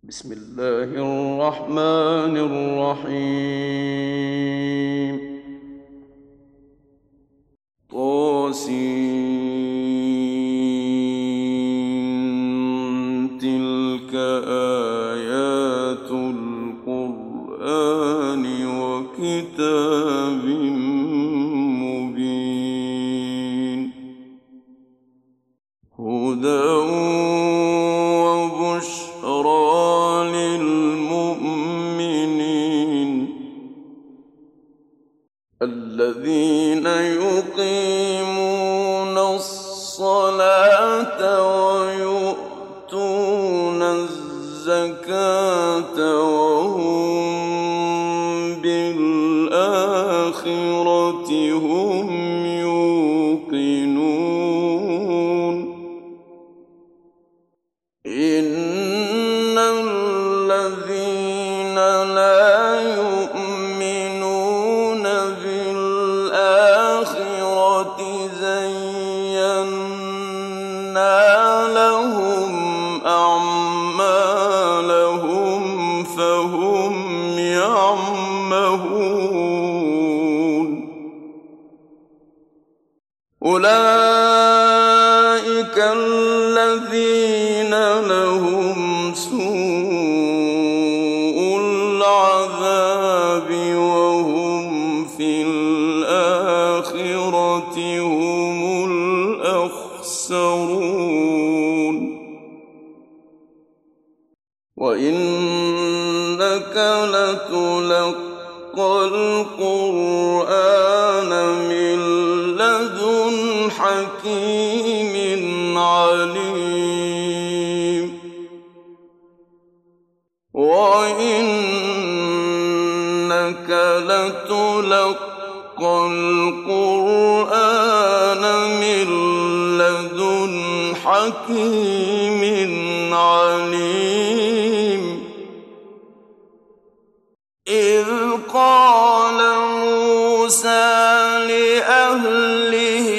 بسم الله الرحمن الرحيم تلك آيات القرآن وكتاب مبين هدى وبشرى للمؤمنين الذين يقيمون الصلاة ويؤتون الزكاة وهم بالآخرة هم يوقنون إن الذين لا يؤمنون بالآخرة زينا لهم أعمالهم فهم يعمهون أولئك الذين لهم سوء العذاب وهم في الآخرة هم الأخسرون وإنك لتلقى القرآن من لدن حكيم عليم وإنك لتلقى القرآن من لدن حكيم عليم إذ قال موسى لأهله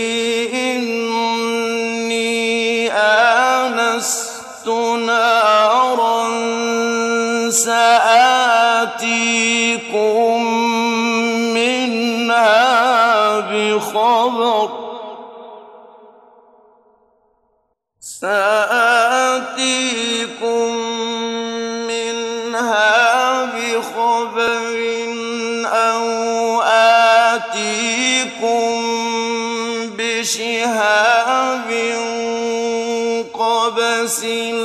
إني آنست نارا سآتيكم منها بخبر أو آتيكم بشهاب قبس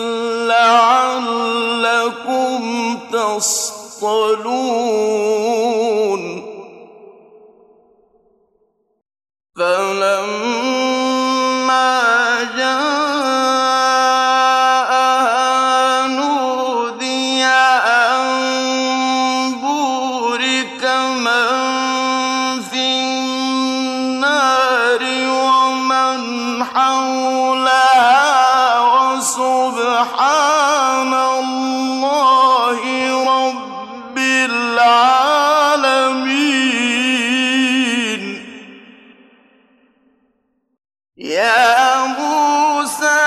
لعلكم تصطلون فلما جاءها نودي أن بورك من في النار ومن حولها وسبحان الله رب العالمين يا موسى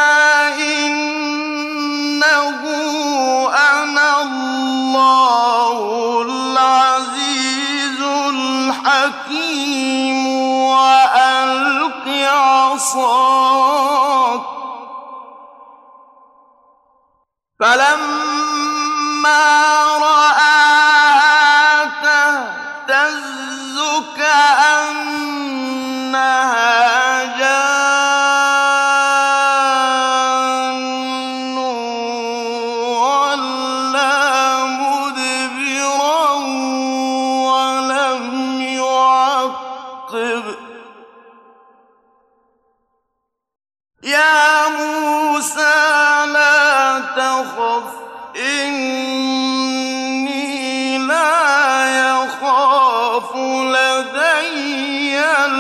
إنه أنا الله العزيز الحكيم وألق عصاك فلما رآها تهتز كأنها جان ولا مدبرا ولم يعقب يا موسى لا تخف إني لا يخاف لدي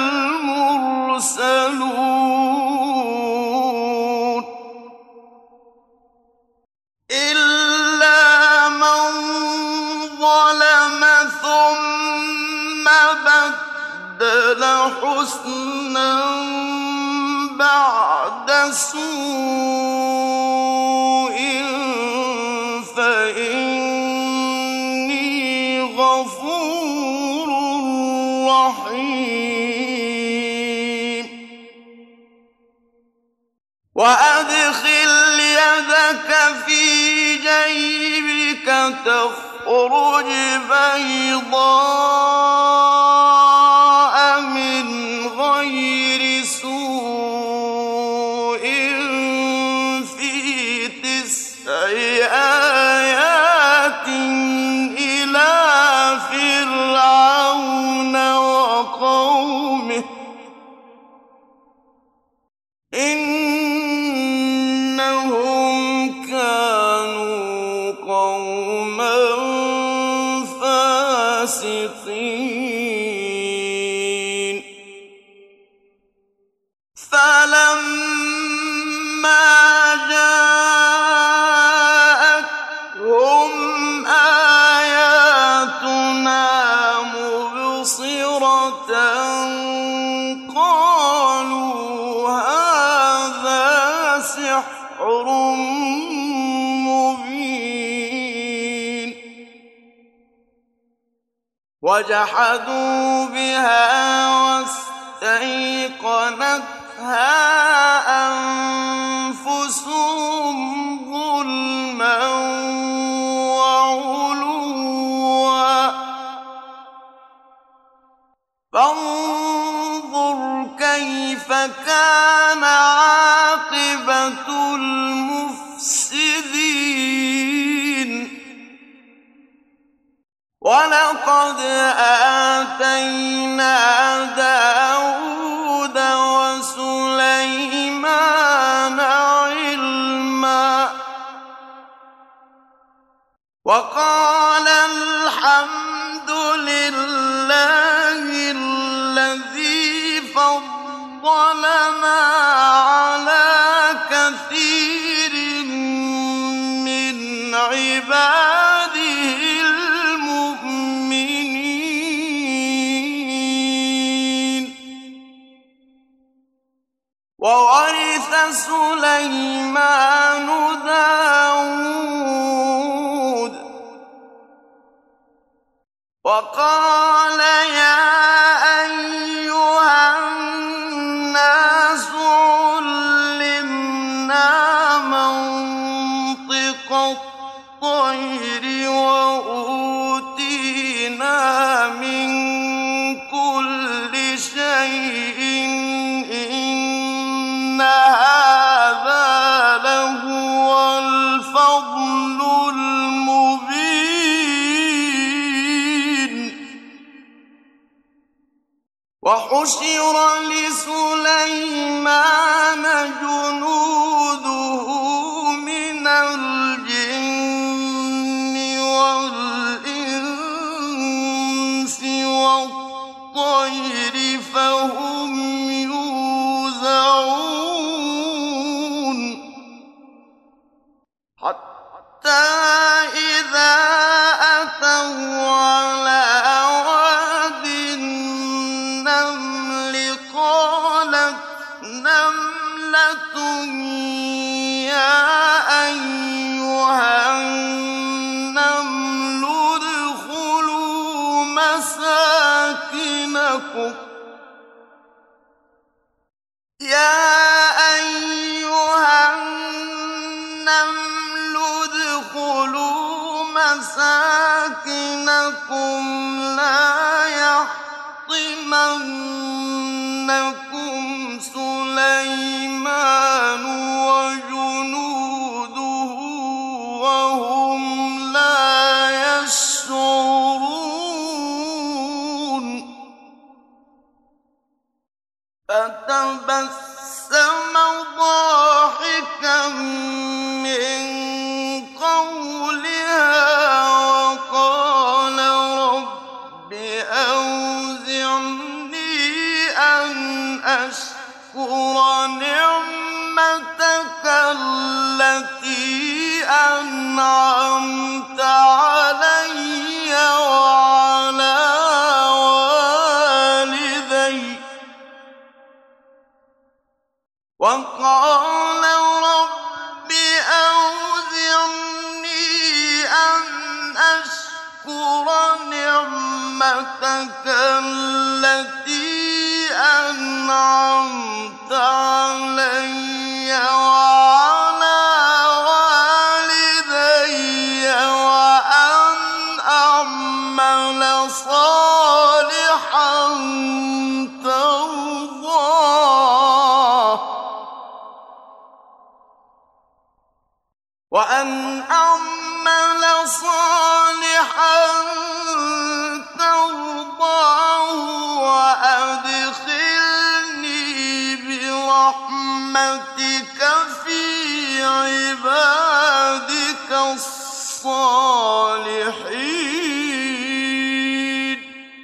المرسلون إلا من ظلم ثم بدل حسنا بعد سوء إني غفور رحيم وأدخل يدك في جيبك تخرج بيضاء من غير سوء في 9 آيات إلى فرعون وقومه إنهم كانوا قوما فاسقين فلما جاءتهم آياتنا مبصرة قالوا هذا سحر مبين وجحدوا بها واستيقنتها أنفسهم ظلما وعلوا فانظر كيف كان عاقبة المفسدين ولقد آتينا داود وسليمان علما وقال الحمد لله الذي فضلنا على كثير من عباده المؤمنين وورث سليمان داود وقال يا أيها الناس علمنا منطق الطير وأوتينا من كل شيء إن هذا لهو الفضل المبين وحشر لسليمان جنوده من الجن والإنس والطير فهم يوزعون حتى إذا أتوا على واد النمل قالت نملة يا أيها النمل ادخلوا مساكنكم لا يحطمنكم سليمان وجنوده وهم لا يشعرون فتبسم ضاحكا من قولها وقال رب أوزعني أن أشكر نعمتك التي أنعمت نعمتك التي أنعمت علي وعلى والدي وأن أعمل صالحا ترضاه وأدخلني برحمتك في عبادك الصالحين.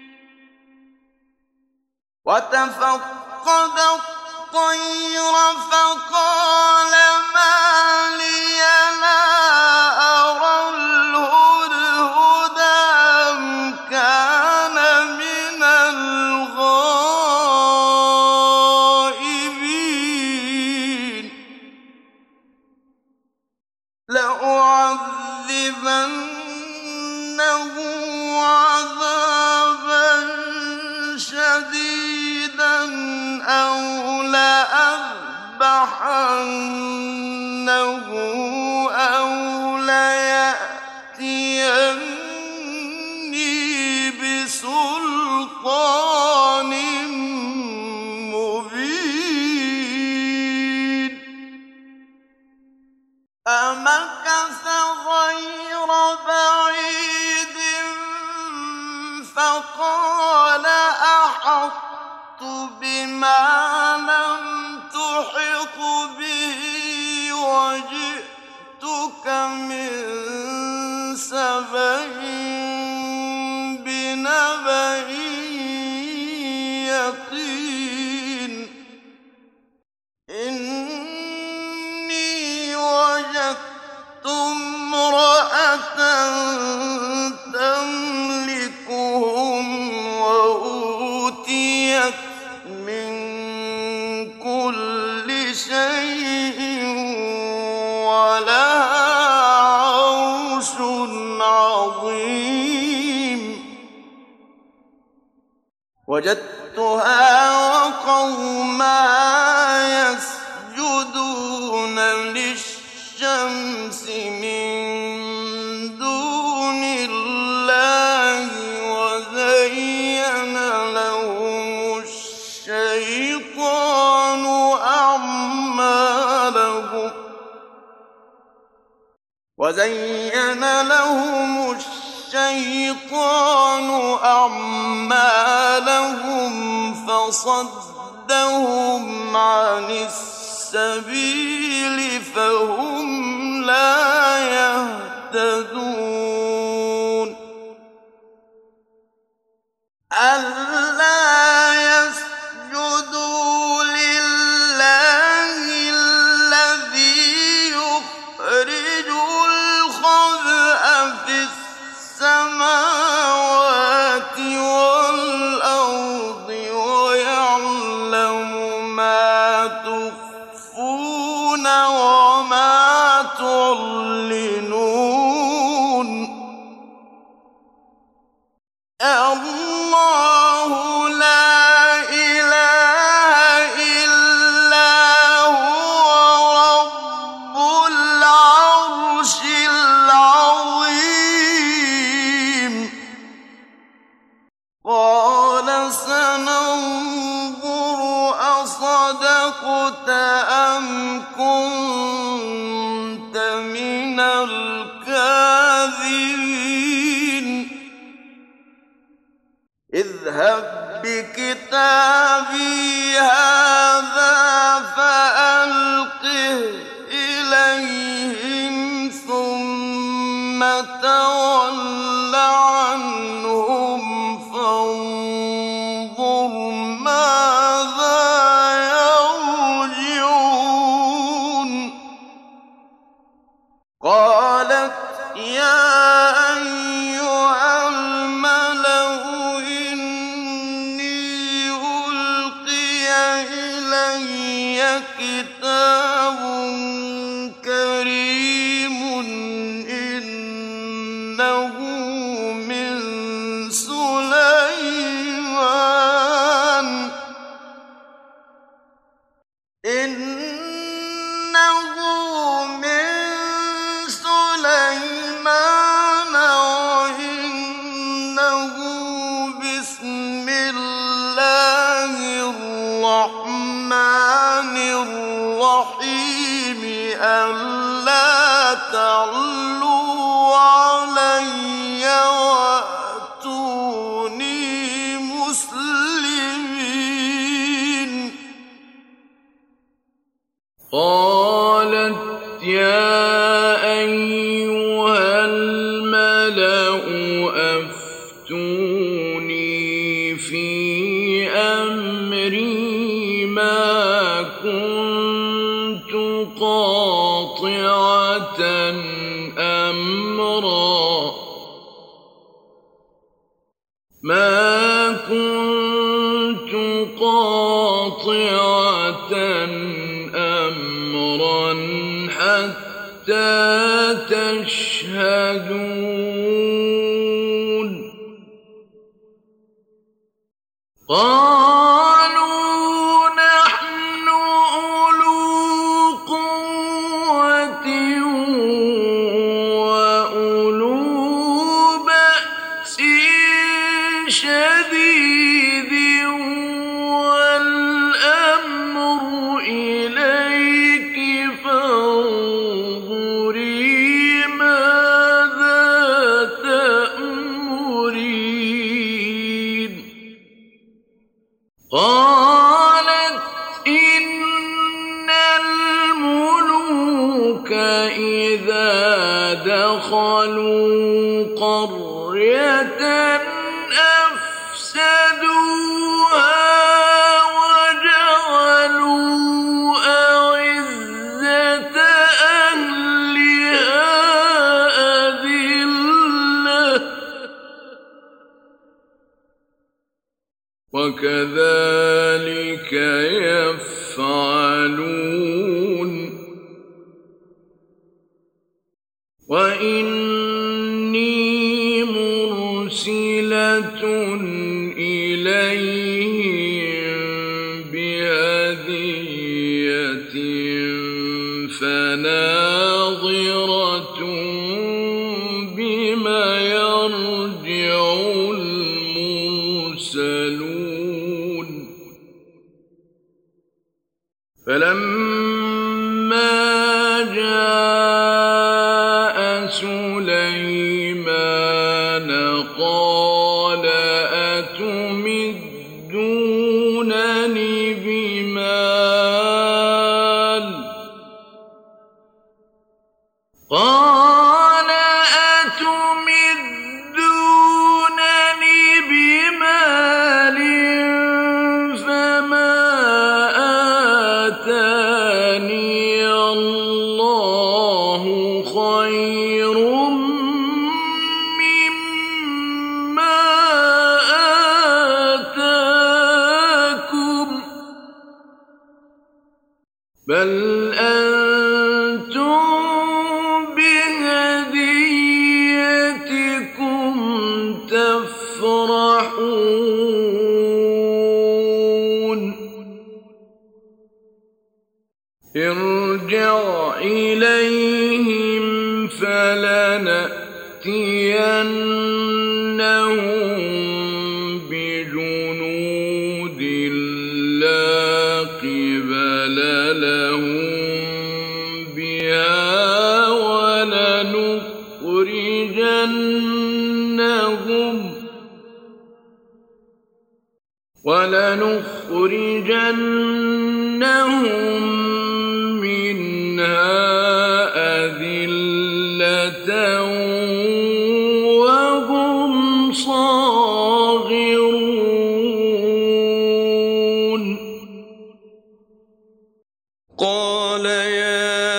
وتفقد الطير فقال ما لي لا أرى الهدهد أم كان من الغائبين. لأعذبنه عذابا شديدا أو لأذبحنه أو ليأتيني بسلطان مبين. فمكث غير بعيد فقال أحطت بما لم تحط به وجئتك من سبأ بنبأ يقين. إني وجدت امرأة تملكهم وأوتيت من كل شيء ولها عرش عظيم. وجدتها وقومها يسجدون للشمس من دون الله وزين لهم الشيطان أعمالهم فصدهم عن السبيل فهم لا يهتدون. ألا يسجدوا لله الذي يخرج الخبء في السماوات والأرض ويعلم ما تخفون وما تعلنون. الله لا إله إلا هو رب العرش العظيم. قال سننظر أصدقت أم كنت من الكاذبين. اذهب بكتابي هذا فألقه إليهم ثم تول عنهم فانظر ماذا يرجعون. قالت يا أيها الملأ إني ألقي إلي كتاب كريم إنه من أمرا ما كنت قاطعة أمرا حتى تشهدون قالوا نحن أولو قوة وأولو بأس شديد والأمر إليك فانظري ماذا تأمرين قالت إن الملوك إذا دخلوا قرية أفسدوها وجعلوا أعزة أهلها أذلة وكذلك يفعلون وإني مرسلة إليهم بهدية فناظرة بما يرجع المرسلون فلما جاء سليمان قال أتمدونني بمال قال أتمدونني بمال فما آتاني الله خير مما آتاكم بل أنتم بهديتكم تفرحون ارجع إليهم فلنأتينهم بجنود لا قبل لهم بها ولنخرجنهم منها أذلة وهم صاغرون قال يا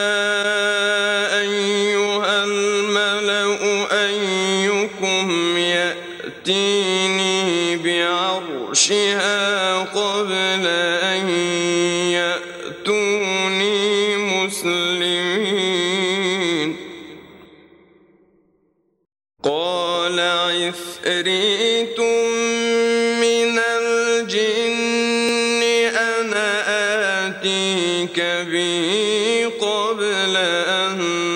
أيها الملأ أيكم يأتيني بعرشها قبل أن يأتوني مسلمين قال عفريت من الجن أنا آتيك به قبل أن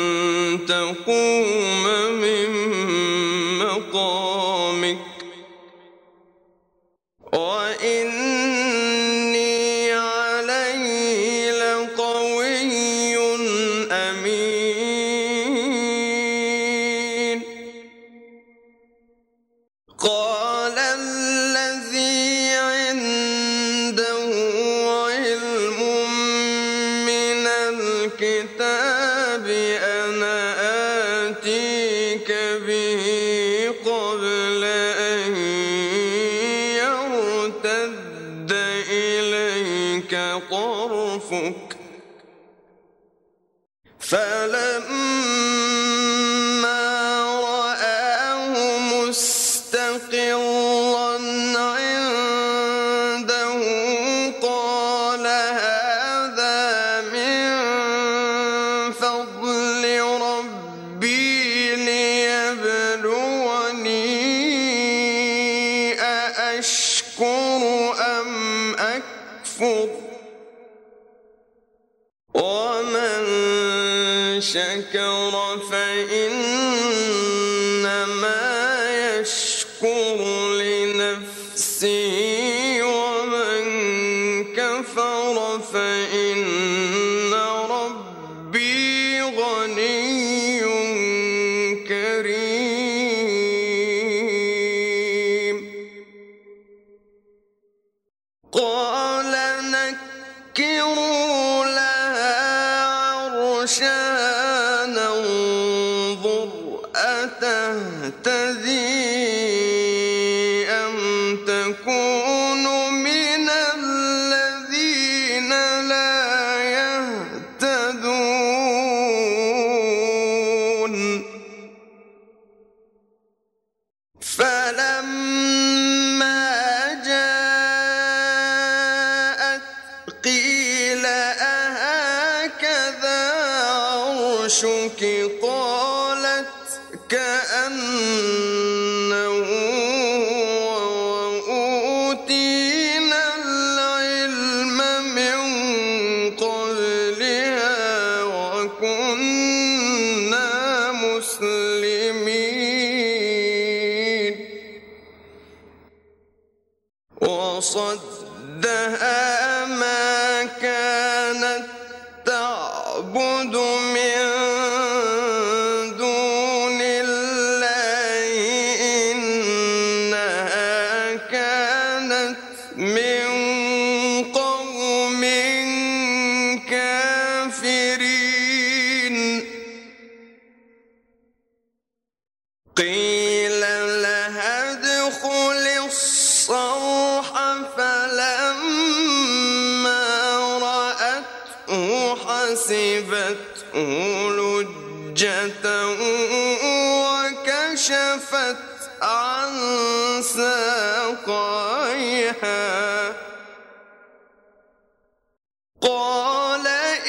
تقوم من مقامك وإني عليه لقوي أمين قال الذي عنده علم من الكتاب أنا آتيك به قبل أن يرتد إليك طرفك فلما أشكر أم أكفر ومن شكر فإنما يشكر لنفسه ومن كفر فإن ربي غني كريم قال نكروا لها عرشها ننظر أتهتدي أم تكون من الذين لا يهتدون فلما جاءت قيل أهكذا عرشك قالت كأنه وأوتينا العلم من قبلها وكنا مسلمين وصدها ما كانت تعبد من دون الله إنها كانت من قوم كافرين قيل لها ادخل الصرح فلما رأته حسبته لجة وكشفت عن ساقيها قال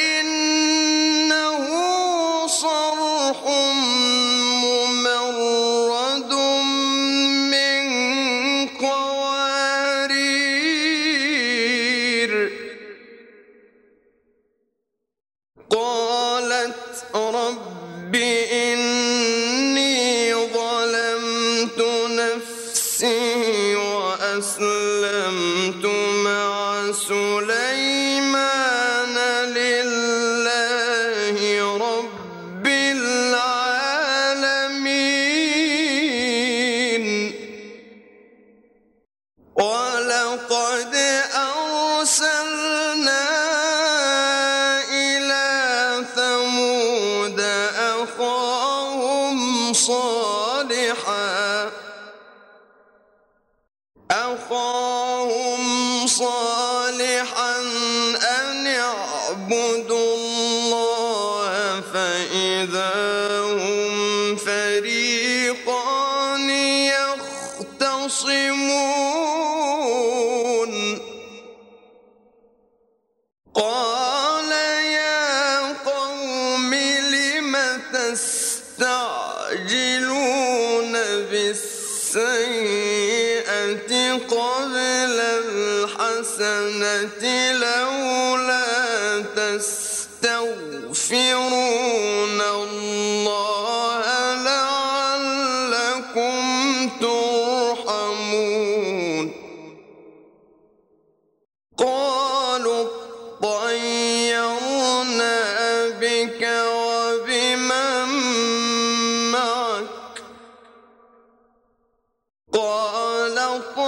إنه صرح ممرد من قوارير قالت رب إني ظلمت نفسي وأسلمت مع سليمان لله رب العالمين ولقد أرسلنا إلى ثمود أخاهم صالحا أن اعبدوا الله فإذا هم فريقان يختصمون قال يا قوم لم تستعجلون بالسيئة قبل الحسنة لولا تستغفرون الله لعلكم ترحمون قالوا اطيرنا بك وبمن معك قال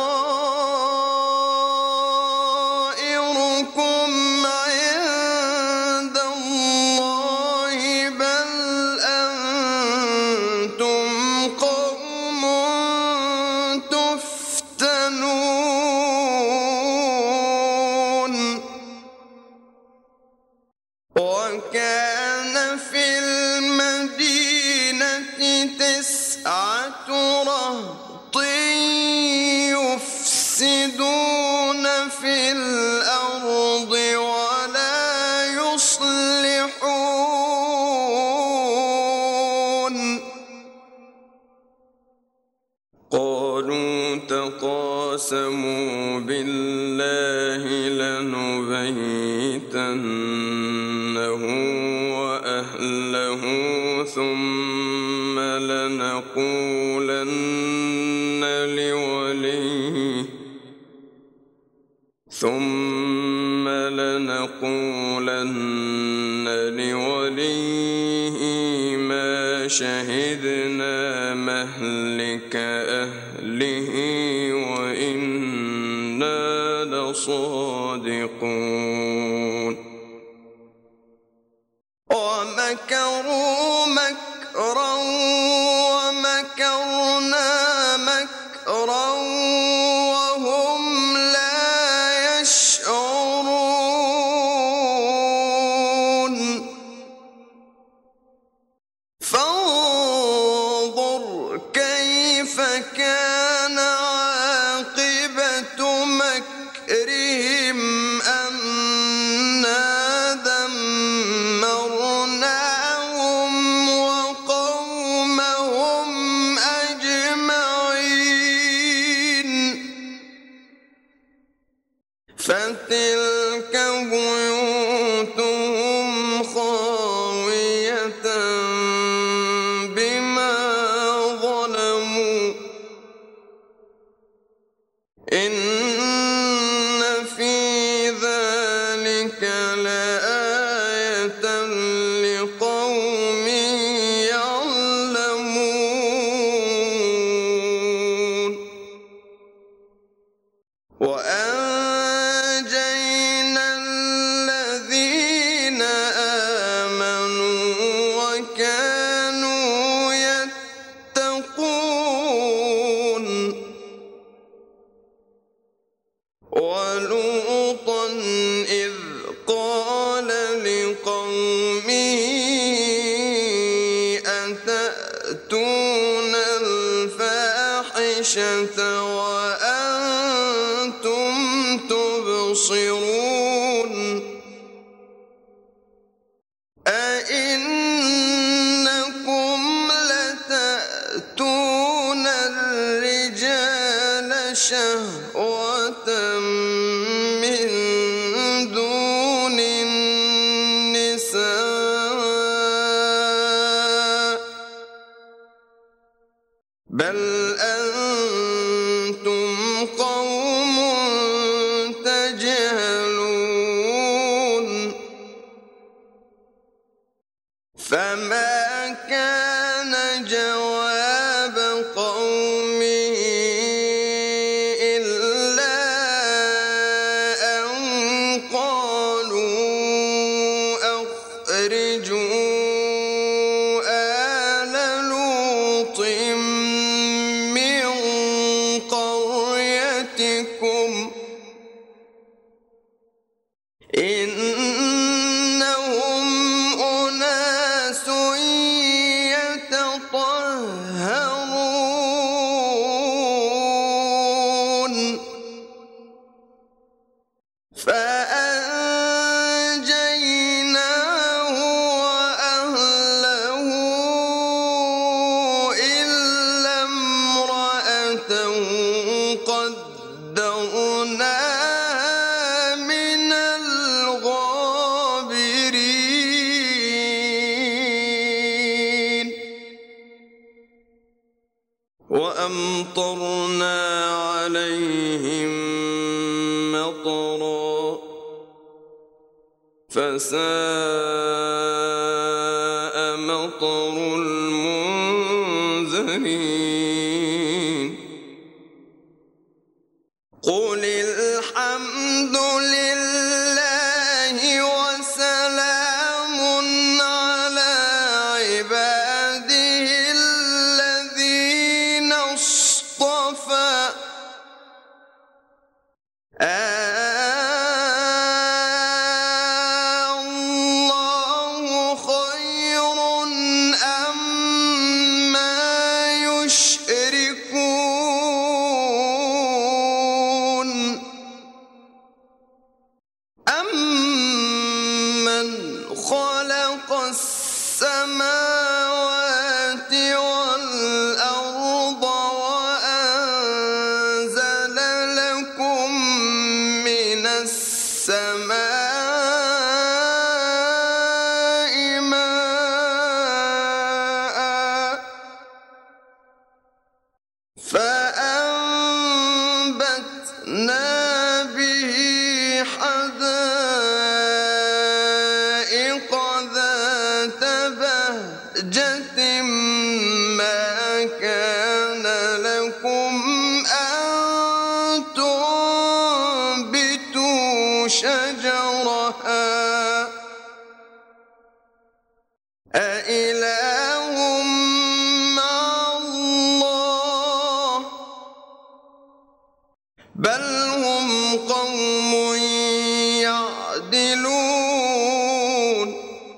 طائركم عند الله بل أنتم قوم تفتنون وكان في المدينة 9 رهط يفسدون في الأرض ولا يصلحون قالوا تقاسموا بالله لنبيتنه وأهله ثم لنقولن لوليه ما شهدنا مهلك أهله وإنا لصادقون ومكروا مكرا ومكرنا مكرا وهم لا يشعرون فانظر كيف كان عاقبة مكرهم أنا دمرناهم وقومهم أجمعين فتلك بيوتهم خاوية بما ظلموا إن في ذلك لآية لقوم يعلمون وأنجينا الذين آمنوا وكانوا يتقون ولوطا إذ قال لقومه أتأتون الفاحشة وأنتم تبصرون أئنكم لتأتون الرجال شهوة من دون النساء بل أنتم قوم تجهلون فما كان جواب قومه إلا أن قالوا أخرجوا آل لوط من قريتكم إنهم أناس يتطهرون فأنجيناه وأهله إلا امرأته قدرناها من الغابرين وأمطرنا عليهم مطرا فساء مطر المنذرين قل الحمد لله وسلام على عباده الذين اصطفى الله خير أما يشركون فأنبتنا به حدائق ذات بهجة ما كان لكم أن تنبتوا شجرها أإله مع الله بل هم قوم يعدلون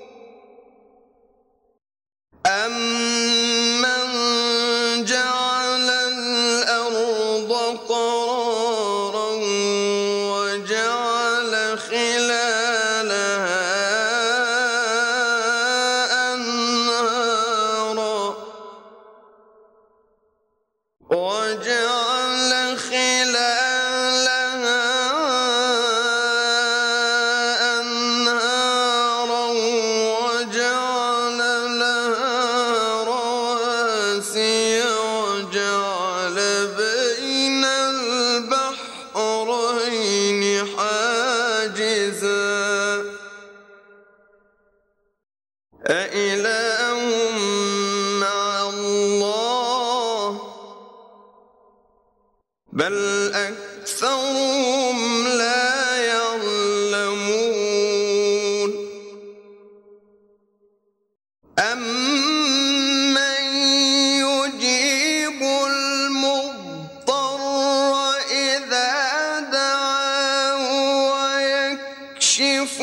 أمن جعل الأرض قرارا وجعل خلالها أنهارا وجعل لها رواسي وجعل بين البحرين حاجزا أإله مع الله بل أكثرهم لا يعلمون أمن يجيب المضطر إذا دعاه ويكشف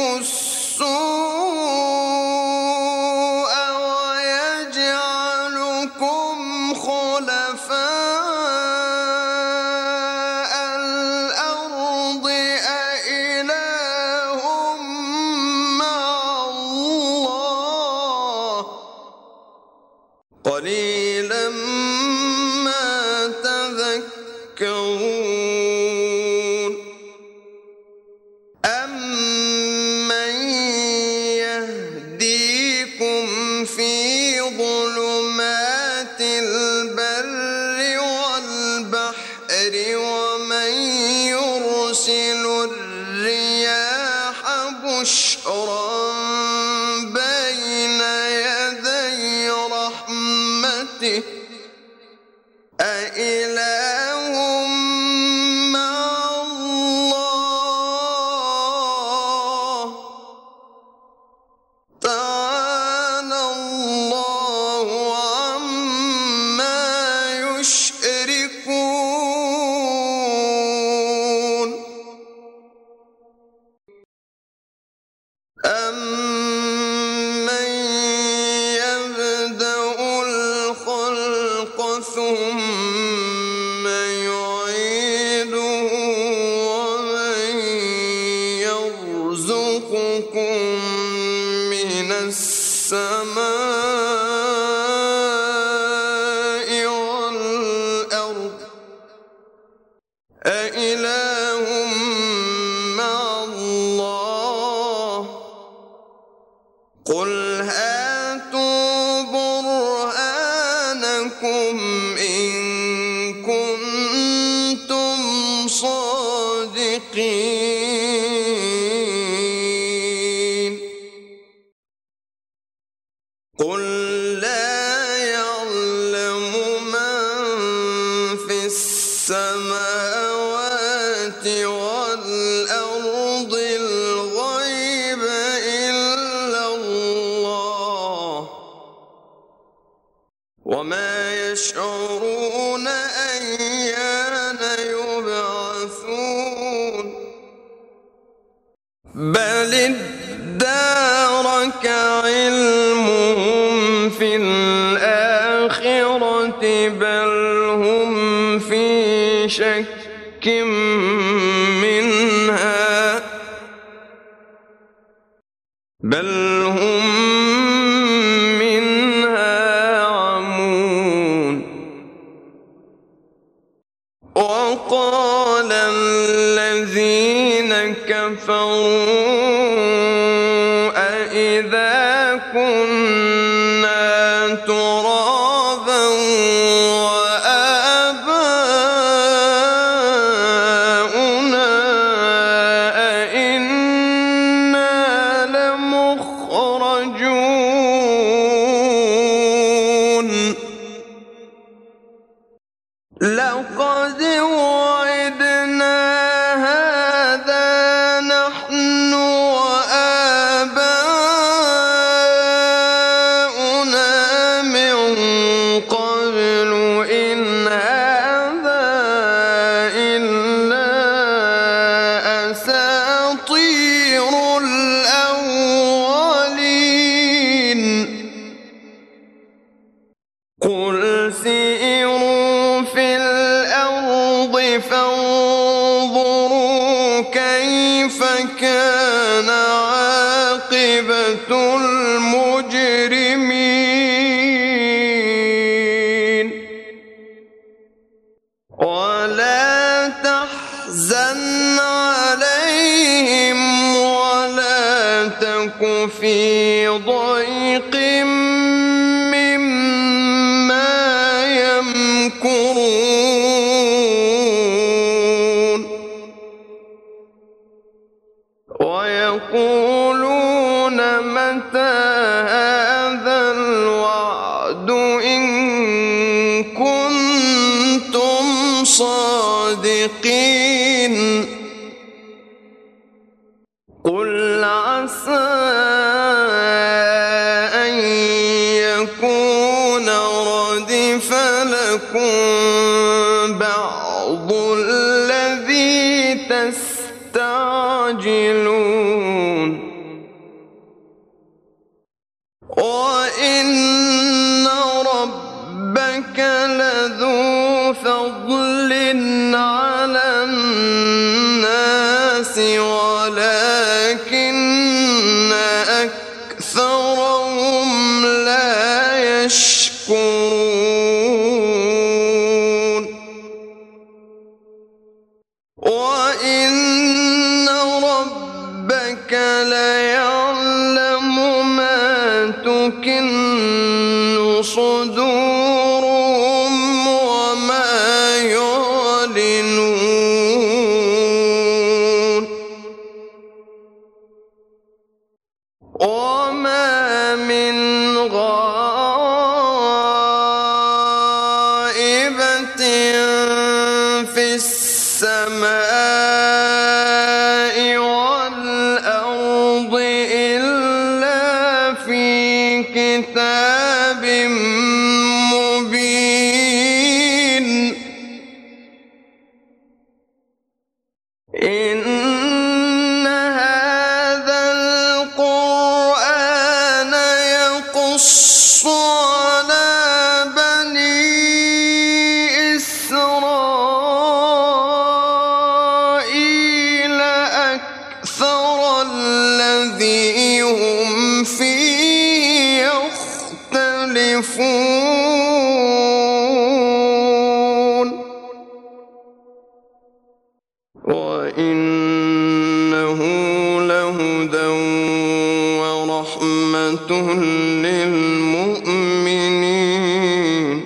السوء ويجعلكم خلفاء الأرض أإله مع الله قليلا ما تذكرون أمن يهديكم في ظلمات البر والبحر ومن يرسل الرياح بشرا بين يدي رحمته أإله مع الله تعالى الله عما يشركون أمن يبدأ الخلق ثم يعيده ومن يرزقكم من السماء والأرض أإله مع الله قل هاتوا برهانكم إن كنتم صادقين قل لا يعلم من في السماوات والأرض الغيب إلا الله وما يشعرون أيان يبعثون بل ادارك علمهم في الآخرة بل هم في شك منها بل هم منها عمون وقال الذين كفروا أإذا كنا ترابا وآباؤنا لقد وعدنا هذا نحن وآباؤنا من قبل إن هذا إلا أساطير الأولين. قل سيروا في الأرض فانظروا كيف كان عاقبة المجرمين. ولا تحزن عليهم ولا تك في ضيق مما يمكرون. ويقولون متى هذا الوعد إن كنتم صادقين. قل عسى أن يكون ردف لكم بعض الذي تستعجلون. وإن ربك لذو فضل على الناس ولكن أكثرهم لا يشكرون. وإن ربك ليعلم ما تكن صدورهم وما يعلنون. وما من غائبة في السماء والأرض إلا في كتاب مبين. إن هذا القرآن يقص على بني إسرائيل أكثر الذي هم فيه يختلفون. وإنه لهدى ورحمة للمؤمنين.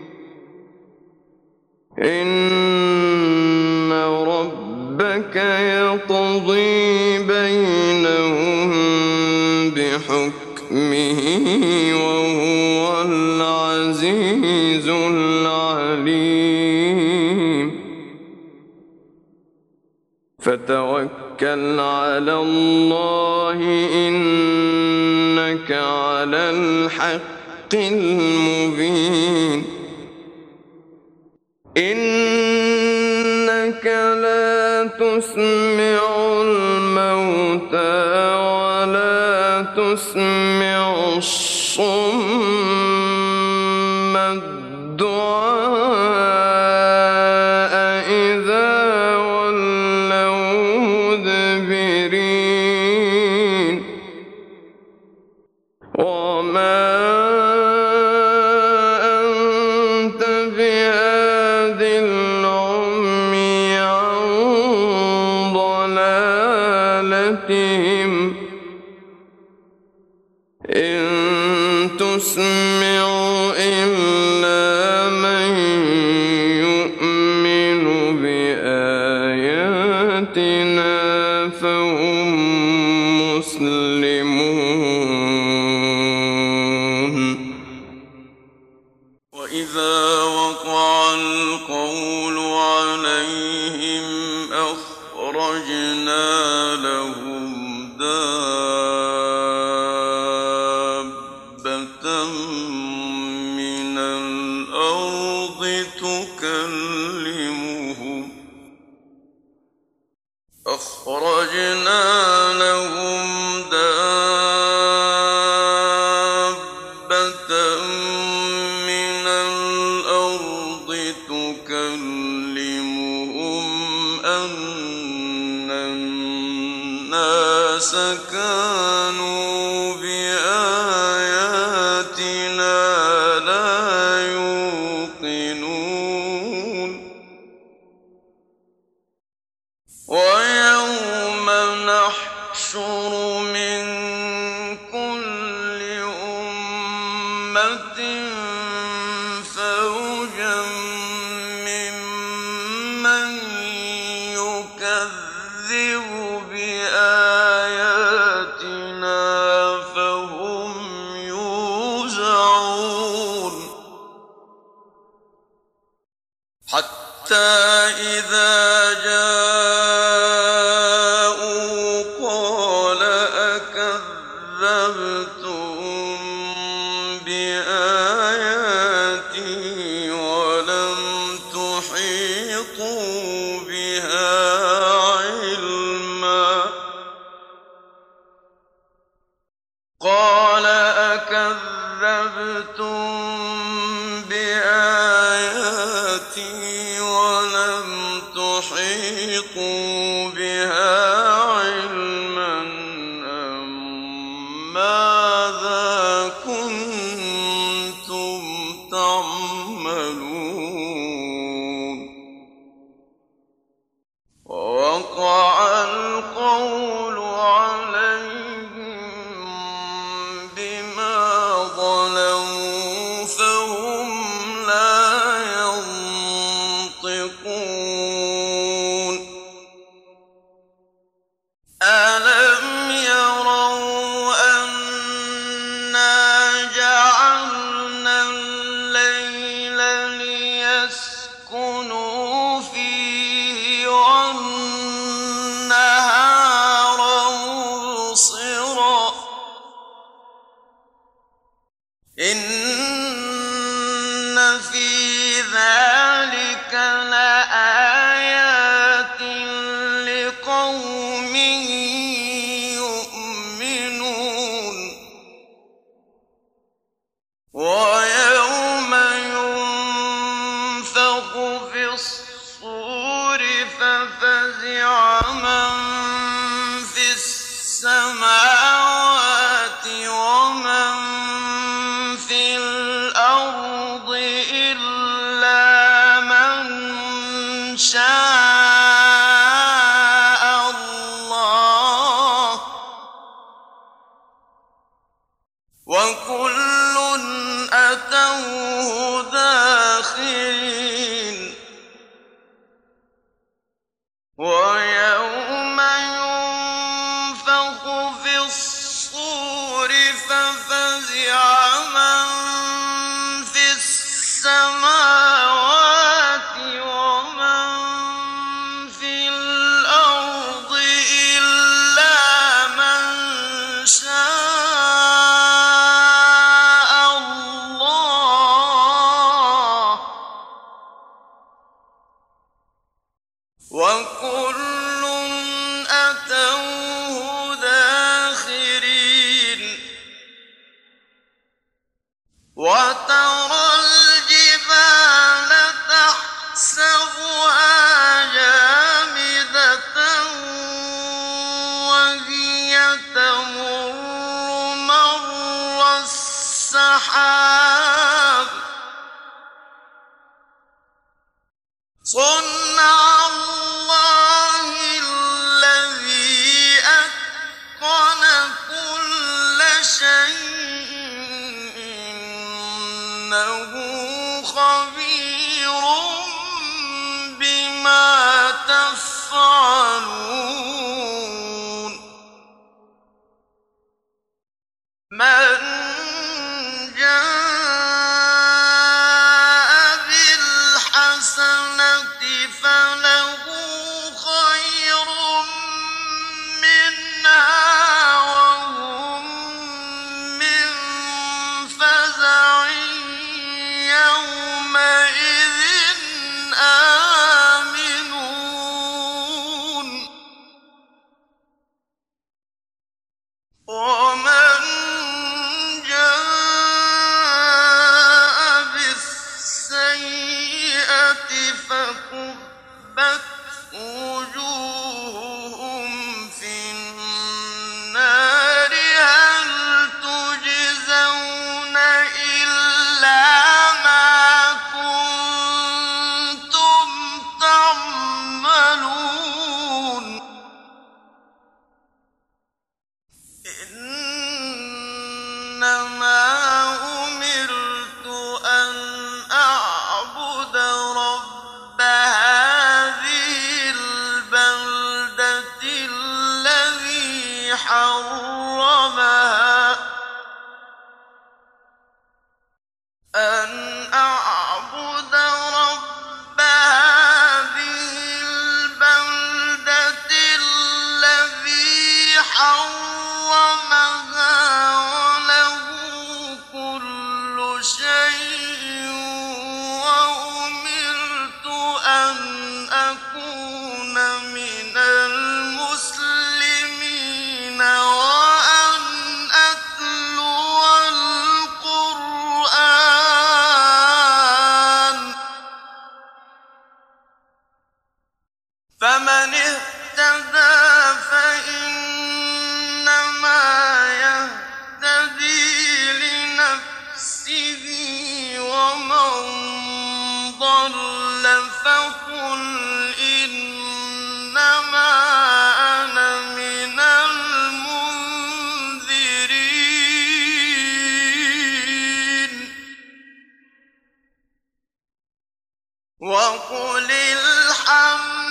إن ربك يقضي بينهم بحكمه وهو العزيز العليم. فتوكل على الله إنك على الحق المبين. إنك لا تسمع الموتى ولا تسمع الصم الدعاء إذا ولوا مدبرين. وما أنت بهاد العمي عن ضلالتهم إن تسمع إلا من يؤمن بآياتنا فهم مسلمون. وإذا وقع القول يكلمهم أخرجنا لهم دابة من الأرض تكلمهم أن الناس كانوا بآياتنا لا يوقنون ويوم نحشر من كل أمة فوجا ممن يكذب بآياتنا فهم يوزعون حتى إذا جاءوا قال أكذبتم بآياتي ولم تحيطوا بها علما قال أكذبتم بآياتي ولم تحيطوا بها علما أم ماذا كنتم تعملون ووقع القول عليهم بما ظلموا فهم لا ينطقون ألم يروا أنا جعلنا الليل ليسكنوا فيه والنهار مبصرا إن في ذلك لآيات لقوم يؤمنون ويوم ينفخ في الصور ففزع من في السماوات ومن في الأرض إلا من شاء الله وكل أتوه داخرين ويوم ينفخ في الصور ففزع من في السماوات ومن في الأرض إلا من شاء الله وكل أتوه داخرين وترى الجبال تحسبها جامدة وهي تمر مر السحاب صنع الله الذي أتقن كل شيء إنه خبير بما تفعلون من جاء بالحسنة فله خير منها وهم من فزع يومئذ فمن اهتدى فإنما يهتدي لنفسه ومن ضل فقل إنما أنا من المنذرين وقل الحمد